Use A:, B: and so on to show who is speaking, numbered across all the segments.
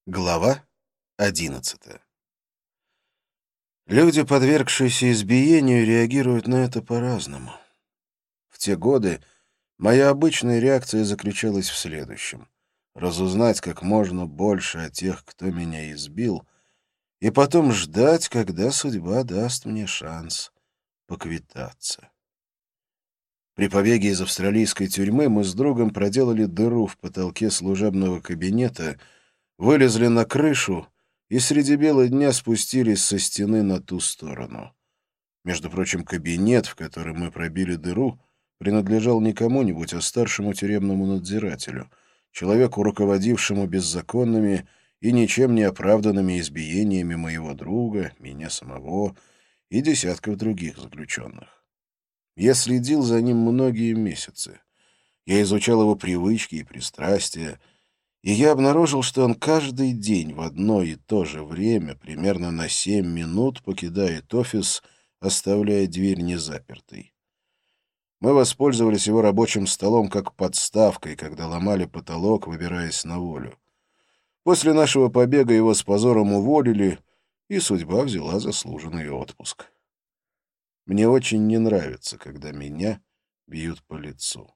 A: Глава 11. Люди, подвергшиеся избиению, реагируют на это по-разному. В те годы моя обычная реакция заключалась в следующем: разузнать как можно больше о тех, кто меня избил, и потом ждать, когда судьба даст мне шанс поквитаться. При побеге из австралийской тюрьмы мы с другом проделали дыру в потолке служебного кабинета, вылезли на крышу и среди бела дня спустились со стены на ту сторону. Между прочим, кабинет, в который мы пробили дыру, принадлежал не кому-нибудь, а старшему тюремному надзирателю, человеку, руководившему беззаконными и ничем не оправданными избиениями моего друга, меня самого и десятков других заключенных. Я следил за ним многие месяцы. Я изучал его привычки и пристрастия, и я обнаружил, что он каждый день в одно и то же время, примерно на 7 минут, покидает офис, оставляя дверь незапертой. Мы воспользовались его рабочим столом как подставкой, когда ломали потолок, выбираясь на волю. После нашего побега его с позором уволили, и судьба взяла заслуженный отпуск. Мне очень не нравится, когда меня бьют по лицу.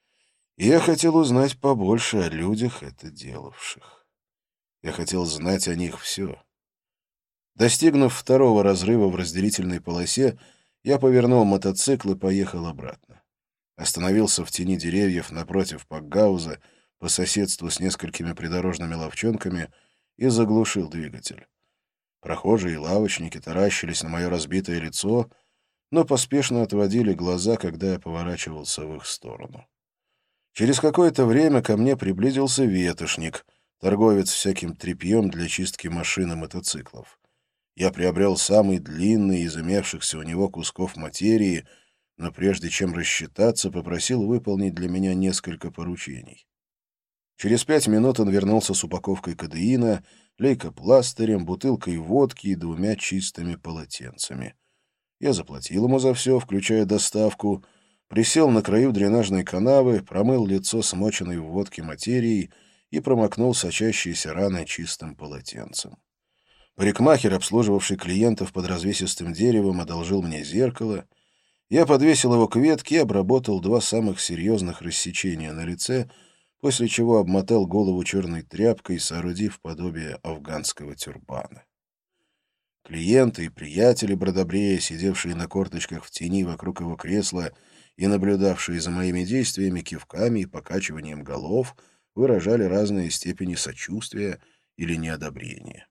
A: И я хотел узнать побольше о людях, это делавших. Я хотел знать о них все. Достигнув второго разрыва в разделительной полосе, я повернул мотоцикл и поехал обратно. Остановился в тени деревьев напротив пакгауза по соседству с несколькими придорожными лавчонками и заглушил двигатель. Прохожие и лавочники таращились на мое разбитое лицо, но поспешно отводили глаза, когда я поворачивался в их сторону. Через какое-то время ко мне приблизился ветошник, торговец всяким тряпьем для чистки машин и мотоциклов. Я приобрел самый длинный из имевшихся у него кусков материи, но прежде чем рассчитаться, попросил выполнить для меня несколько поручений. Через 5 минут он вернулся с упаковкой кодеина, лейкопластырем, бутылкой водки и 2 чистыми полотенцами. Я заплатил ему за все, включая доставку, присел на краю дренажной канавы, промыл лицо смоченной в водке материей и промокнул сочащиеся раны чистым полотенцем. Парикмахер, обслуживавший клиентов под развесистым деревом, одолжил мне зеркало. Я подвесил его к ветке и обработал 2 самых серьезных рассечения на лице, после чего обмотал голову черной тряпкой, соорудив подобие афганского тюрбана. Клиенты и приятели Бродобрея, сидевшие на корточках в тени вокруг его кресла и наблюдавшие за моими действиями кивками и покачиванием голов, выражали разные степени сочувствия или неодобрения.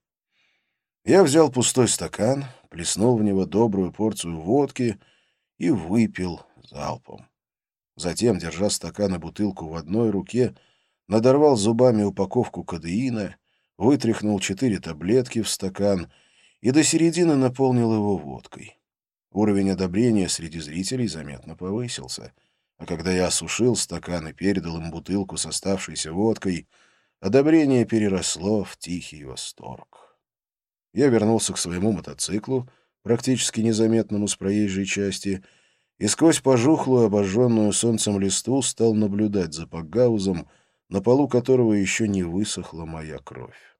A: Я взял пустой стакан, плеснул в него добрую порцию водки и выпил залпом. Затем, держа стакан и бутылку в одной руке, надорвал зубами упаковку кодеина, вытряхнул 4 таблетки в стакан и до середины наполнил его водкой. Уровень одобрения среди зрителей заметно повысился, а когда я осушил стакан и передал им бутылку с оставшейся водкой, одобрение переросло в тихий восторг. Я вернулся к своему мотоциклу, практически незаметному с проезжей части, и сквозь пожухлую, обожженную солнцем листву стал наблюдать за пакгаузом, на полу которого еще не высохла моя кровь.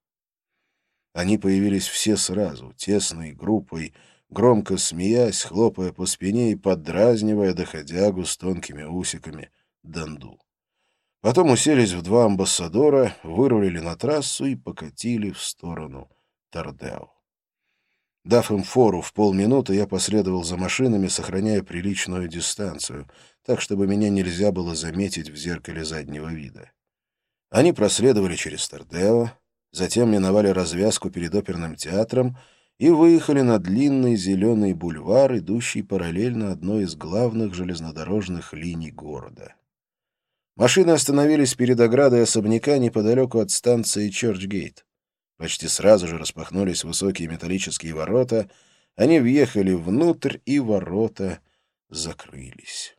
A: Они появились все сразу, тесной группой, громко смеясь, хлопая по спине и поддразнивая доходягу с тонкими усиками Данду. Потом уселись в 2 амбассадора, вырулили на трассу и покатили в сторону Тордео. Дав им фору в полминуты, я последовал за машинами, сохраняя приличную дистанцию, так, чтобы меня нельзя было заметить в зеркале заднего вида. Они проследовали через Тордео, затем миновали развязку перед оперным театром и выехали на длинный зеленый бульвар, идущий параллельно одной из главных железнодорожных линий города. Машины остановились перед оградой особняка неподалеку от станции Чёрчгейт. Почти сразу же распахнулись высокие металлические ворота, они въехали внутрь, и ворота закрылись.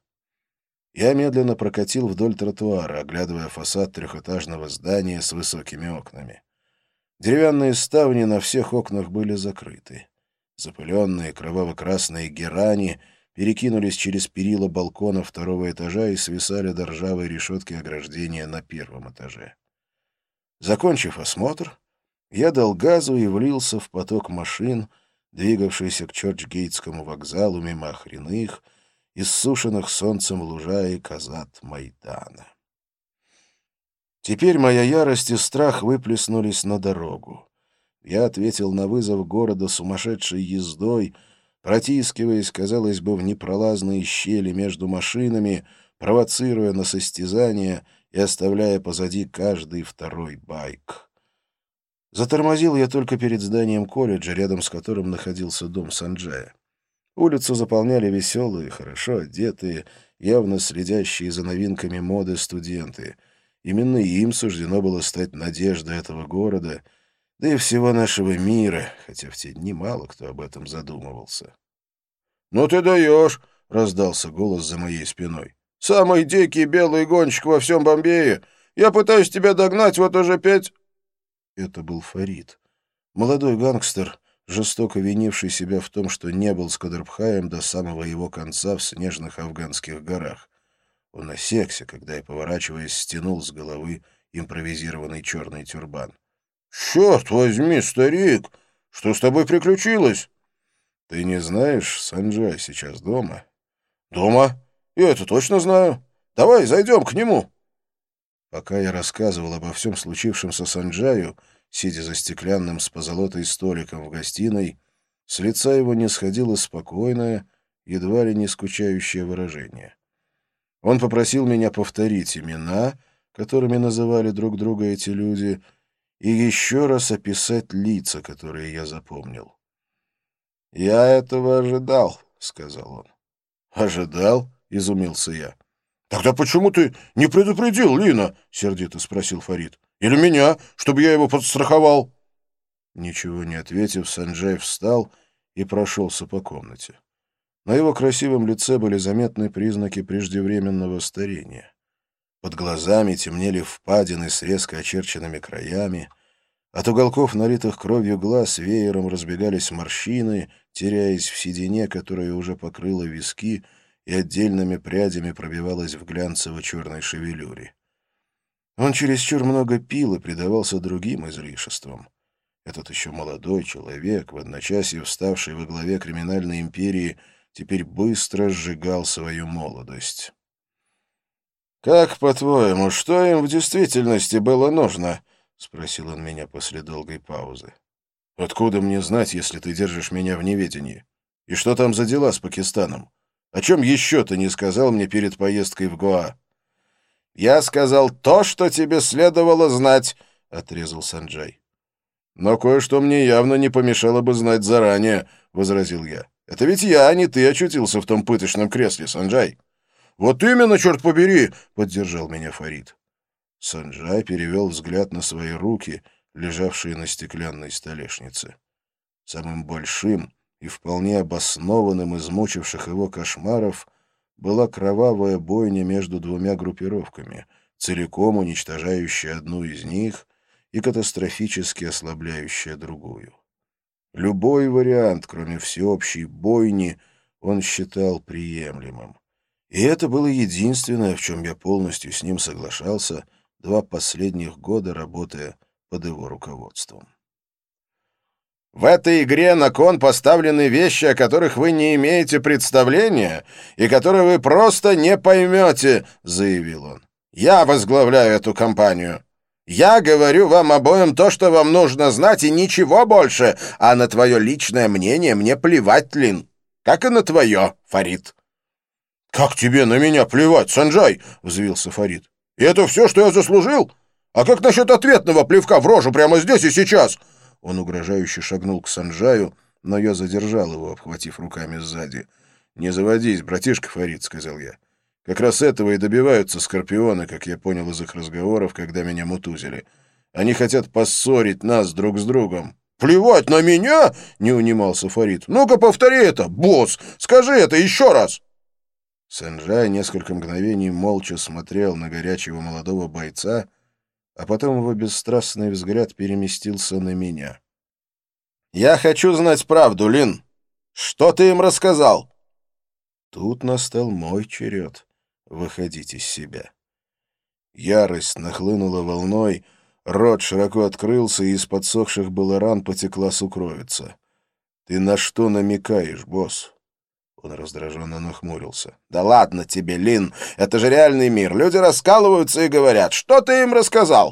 A: Я медленно прокатил вдоль тротуара, оглядывая фасад 3-этажного здания с высокими окнами. Деревянные ставни на всех окнах были закрыты. Запыленные кроваво-красные герани перекинулись через перила балкона 2-го этажа и свисали до ржавой решетки ограждения на 1-м этаже. Закончив осмотр, Я дал газу и влился в поток машин, двигавшийся к Чёрчгейтскому вокзалу мимо охряных, иссушенных солнцем лужаек Азат Майдана. Теперь моя ярость и страх выплеснулись на дорогу. Я ответил на вызов города сумасшедшей ездой, протискиваясь, казалось бы, в непролазные щели между машинами, провоцируя на состязание и оставляя позади каждый второй байк. Затормозил я только перед зданием колледжа, рядом с которым находился дом Санджая. Улицу заполняли веселые, хорошо одетые, явно следящие за новинками моды студенты. Именно им суждено было стать надеждой этого города, да и всего нашего мира, хотя в те дни мало кто об этом задумывался. «Ну ты даешь!» — раздался голос за моей спиной. «Самый дикий белый гонщик во всем Бомбее! Я пытаюсь тебя догнать вот уже 5...» Это был Фарид. Молодой гангстер, жестоко винивший себя в том, что не был с Кадрбхаем до самого его конца в снежных афганских горах. Он осекся, когда я, поворачиваясь, стянул с головы импровизированный черный тюрбан. «Черт возьми, старик! Что с тобой приключилось?» «Ты не знаешь, Санджай сейчас дома?» «Дома? Я это точно знаю. Давай, зайдем к нему». Пока я рассказывал обо всем случившемся Санджаю, сидя за стеклянным с позолотой столиком в гостиной, с лица его не сходило спокойное, едва ли не скучающее выражение. Он попросил меня повторить имена, которыми называли друг друга эти люди, и еще раз описать лица, которые я запомнил. «Я этого ожидал», — сказал он. «Ожидал?» — изумился я. «Тогда почему ты не предупредил Лина?» — сердито спросил Фарид. «Или меня, чтобы я его подстраховал?» Ничего не ответив, Санджай встал и прошелся по комнате. На его красивом лице были заметны признаки преждевременного старения. Под глазами темнели впадины с резко очерченными краями. От уголков, налитых кровью глаз, веером разбегались морщины, теряясь в седине, которая уже покрыла виски и отдельными прядями пробивалась в глянцево-черной шевелюре. Он чересчур много пил и предавался другим излишествам. Этот еще молодой человек, в одночасье вставший во главе криминальной империи, теперь быстро сжигал свою молодость. «Как, по-твоему, что им в действительности было нужно?» — спросил он меня после долгой паузы. «Откуда мне знать, если ты держишь меня в неведении? И что там за дела с Пакистаном? О чем еще ты не сказал мне перед поездкой в Гоа?» «Я сказал то, что тебе следовало знать», — отрезал Санджай. «Но кое-что мне явно не помешало бы знать заранее», — возразил я. «Это ведь я, а не ты, очутился в том пыточном кресле, Санджай». «Вот именно, черт побери!» — поддержал меня Фарид. Санджай перевел взгляд на свои руки, лежавшие на стеклянной столешнице. Самым большим и вполне обоснованным из мучивших его кошмаров была кровавая бойня между двумя группировками, целиком уничтожающая одну из них и катастрофически ослабляющая другую. Любой вариант, кроме всеобщей бойни, он считал приемлемым. И это было единственное, в чем я полностью с ним соглашался 2 последних года, работая под его руководством. «В этой игре на кон поставлены вещи, о которых вы не имеете представления и которые вы просто не поймете», — заявил он. «Я возглавляю эту компанию. Я говорю вам обоим то, что вам нужно знать, и ничего больше, а на твое личное мнение мне плевать, Лин, как и на твое, Фарид». «Как тебе на меня плевать, Санджай?» — взвился Фарид. «И это все, что я заслужил? А как насчет ответного плевка в рожу прямо здесь и сейчас?» Он угрожающе шагнул к Санджаю, но я задержал его, обхватив руками сзади. «Не заводись, братишка Фарид», — сказал я. «Как раз этого и добиваются скорпионы, как я понял из их разговоров, когда меня мутузили. Они хотят поссорить нас друг с другом». «Плевать на меня?» — не унимался Фарид. «Ну-ка повтори это, босс! Скажи это еще раз!» Санджай несколько мгновений молча смотрел на горячего молодого бойца, а потом его бесстрастный взгляд переместился на меня. «Я хочу знать правду, Лин. Что ты им рассказал?» Тут настал мой черед выходить из себя. Ярость нахлынула волной, Рот широко открылся, и из подсохших было ран потекла сукровица. «Ты на что намекаешь, босс?» Он раздраженно нахмурился. «Да ладно тебе, Лин, это же реальный мир. Люди раскалываются и говорят. Что ты им рассказал?»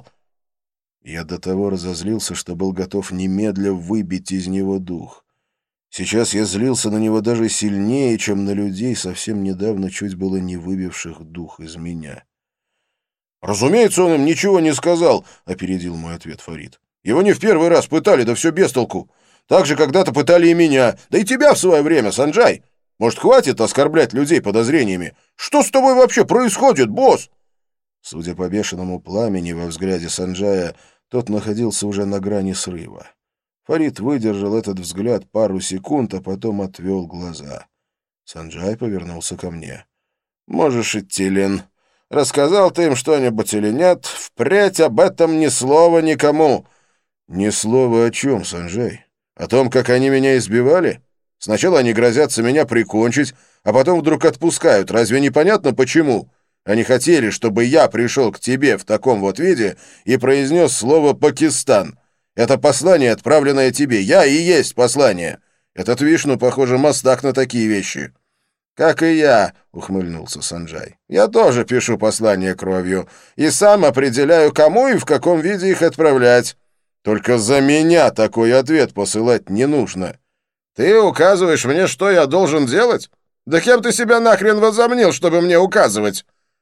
A: Я до того разозлился, что был готов немедля выбить из него дух. Сейчас я злился на него даже сильнее, чем на людей, совсем недавно чуть было не выбивших дух из меня. «Разумеется, он им ничего не сказал», — опередил мой ответ Фарид. «Его не в первый раз пытали, да все без толку. Так же когда-то пытали и меня, да и тебя в свое время, Санджай. Может, хватит оскорблять людей подозрениями? Что с тобой вообще происходит, босс?» Судя по бешеному пламени во взгляде Санджая, тот находился уже на грани срыва. Фарид выдержал этот взгляд пару секунд, а потом отвел глаза. Санджай повернулся ко мне. «Можешь идти, Лин. Рассказал ты им что-нибудь или нет? Впредь об этом ни слова никому». «Ни слова о чем, Санджай? О том, как они меня избивали? Сначала они грозятся меня прикончить, а потом вдруг отпускают. Разве непонятно, почему? Они хотели, чтобы я пришел к тебе в таком вот виде и произнес слово «Пакистан». Это послание, отправленное тебе. Я и есть послание. Этот Вишну, похоже, мастак на такие вещи». «Как и я», — ухмыльнулся Санджай. «Я тоже пишу послания кровью и сам определяю, кому и в каком виде их отправлять. Только за меня такой ответ посылать не нужно. Ты указываешь мне, что я должен делать? Да кем ты себя нахрен возомнил, чтобы мне указывать?»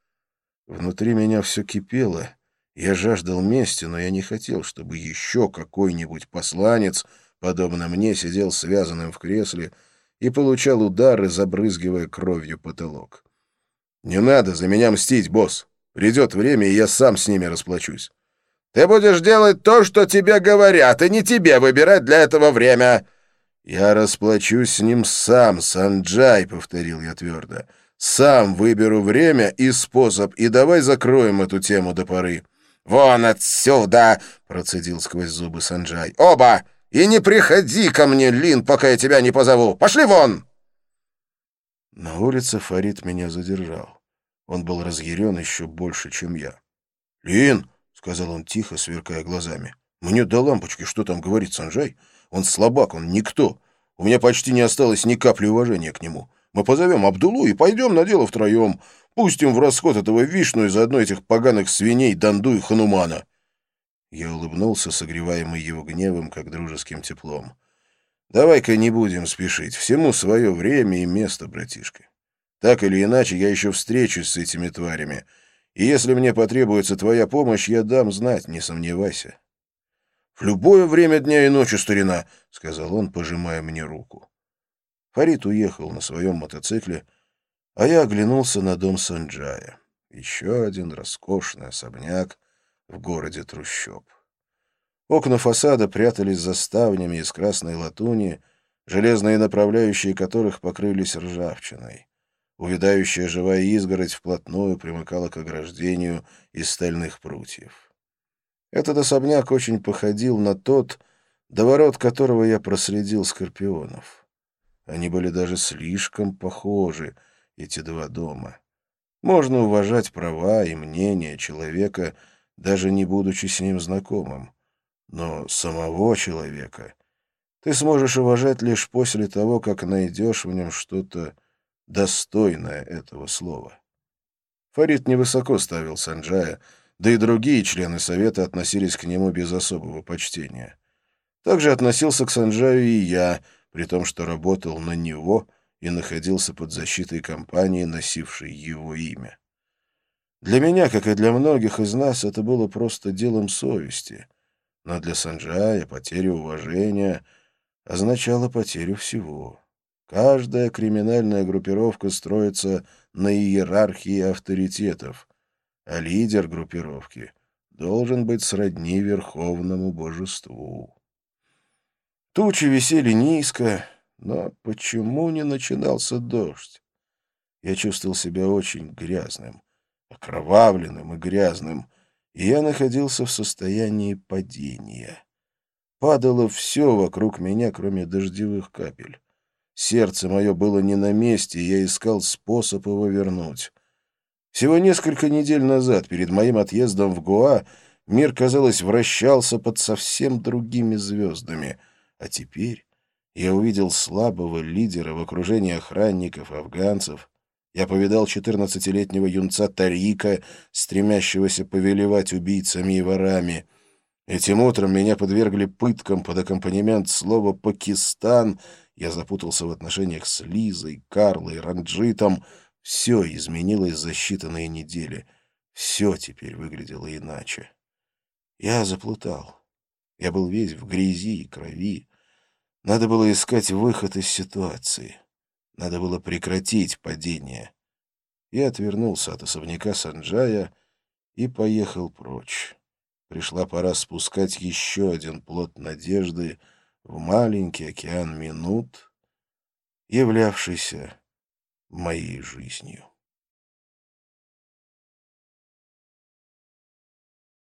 A: Внутри меня все кипело. Я жаждал мести, но я не хотел, чтобы еще какой-нибудь посланец, подобно мне, сидел связанным в кресле и получал удары, забрызгивая кровью потолок. «Не надо за меня мстить, босс. Придет время, и я сам с ними расплачусь». «Ты будешь делать то, что тебе говорят, и не тебе выбирать для этого время». «Я расплачусь с ним сам, Санджай», — повторил я твердо. «Сам выберу время и способ, и давай закроем эту тему до поры». «Вон отсюда!» — процедил сквозь зубы Санджай. «Оба! И не приходи ко мне, Лин, пока я тебя не позову! Пошли вон!» На улице Фарид меня задержал. Он был разъярен еще больше, чем я. «Лин!» — сказал он тихо, сверкая глазами. «Мне до лампочки, что там говорит Санджай? Он слабак, он никто. У меня почти не осталось ни капли уважения к нему. Мы позовем Абдулу и пойдем на дело втроем. Пустим в расход этого Вишну и заодно этих поганых свиней Данду и Ханумана». Я улыбнулся, согреваемый его гневом, как дружеским теплом. «Давай-ка не будем спешить. Всему свое время и место, братишка. Так или иначе, я еще встречусь с этими тварями. И если мне потребуется твоя помощь, я дам знать, не сомневайся». «В любое время дня и ночи, старина», — сказал он, пожимая мне руку. Фарид уехал на своем мотоцикле, а я оглянулся на дом Санджая. Еще один роскошный особняк в городе трущоб. Окна фасада прятались за ставнями из красной латуни, железные направляющие которых покрылись ржавчиной. Увядающая живая изгородь вплотную примыкала к ограждению из стальных прутьев. Этот особняк очень походил на тот, до ворот которого я проследил скорпионов. Они были даже слишком похожи, эти два дома. Можно уважать права и мнения человека, даже не будучи с ним знакомым. Но самого человека ты сможешь уважать лишь после того, как найдешь в нем что-то достойное этого слова. Фарид невысоко ставил Санджая, да и другие члены совета относились к нему без особого почтения. Также относился к Санджаю и я, при том, что работал на него и находился под защитой компании, носившей его имя. Для меня, как и для многих из нас, это было просто делом совести, но для Санджая потеря уважения означала потерю всего. Каждая криминальная группировка строится на иерархии авторитетов, а лидер группировки должен быть сродни верховному божеству. Тучи висели низко, но почему не начинался дождь? Я чувствовал себя очень грязным, окровавленным и грязным, и я находился в состоянии падения. Падало все вокруг меня, кроме дождевых капель. Сердце мое было не на месте, и я искал способ его вернуть. Всего несколько недель назад, перед моим отъездом в Гоа, Мир, казалось, вращался под совсем другими звездами. А теперь я увидел слабого лидера в окружении охранников, афганцев. Я повидал 14-летнего юнца Тарика, стремящегося повелевать убийцами и ворами. Этим утром меня подвергли пыткам под аккомпанемент слова «Пакистан». Я запутался в отношениях с Лизой, Карлой, Ранджитом. Все изменилось за считанные недели. Все теперь выглядело иначе. Я заплутал. Я был весь в грязи и крови. Надо было искать выход из ситуации. Надо было прекратить падение. Я отвернулся от особняка Санджая и поехал прочь. Пришла пора спускать еще один плод надежды в маленький океан минут, являвшийся моей жизнью.